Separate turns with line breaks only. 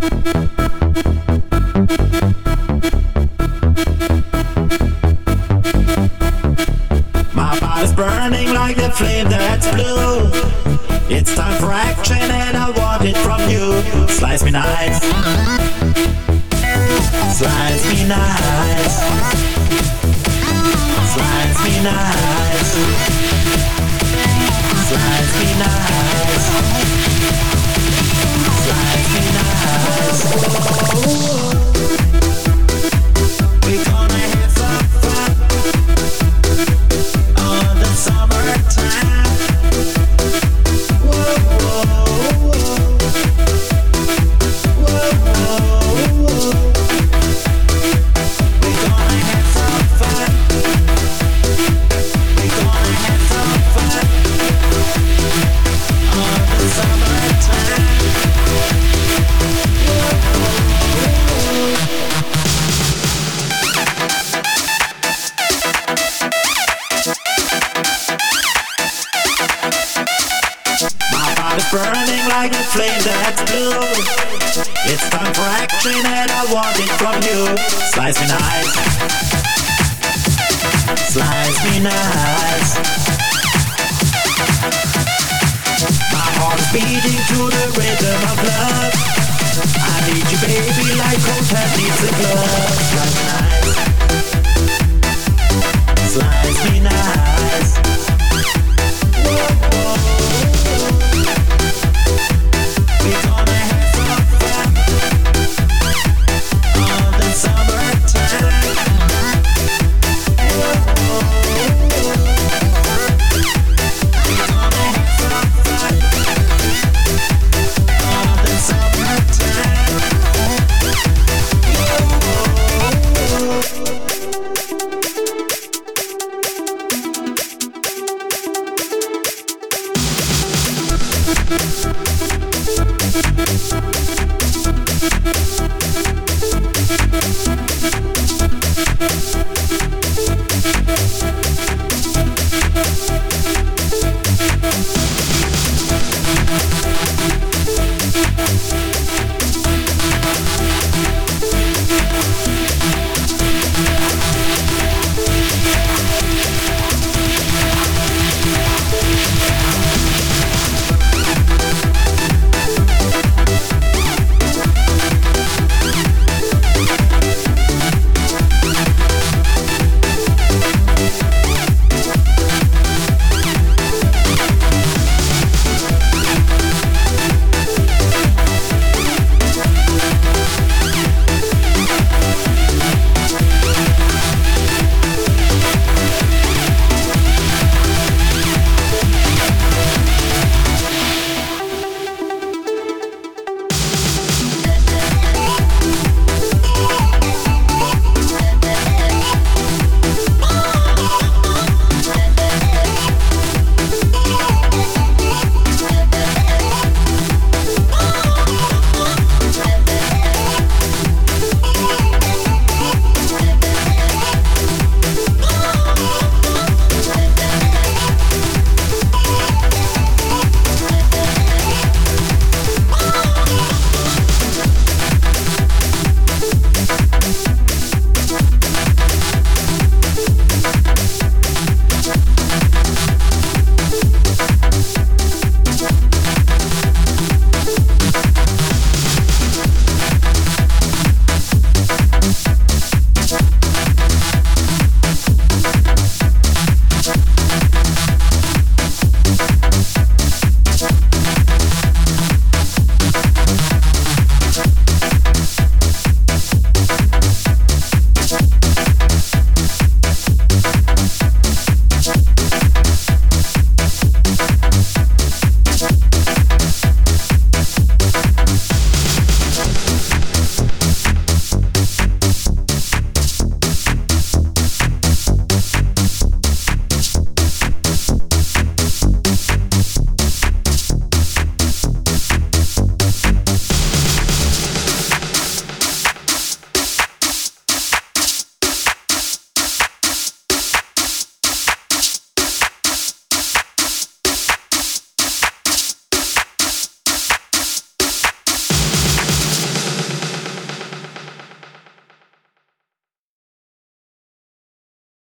My body's burning like the flame that's blue. It's time for action and I want it from you. Slice me nice. Slice me nice. Slice me nice. Slice me nice. Slice me nice. Oh. We're gonna have some fun on the summertime. Whoa, whoa, whoa. Whoa, whoa, whoa. We're gonna have some fun. We're gonna have some fun on the summertime. My body's burning like a flame that's blue. It's time for action and I want it from you. Slice me nice. Slice me nice. My heart is beating to the rhythm of love. I need you baby like cold needs the glove.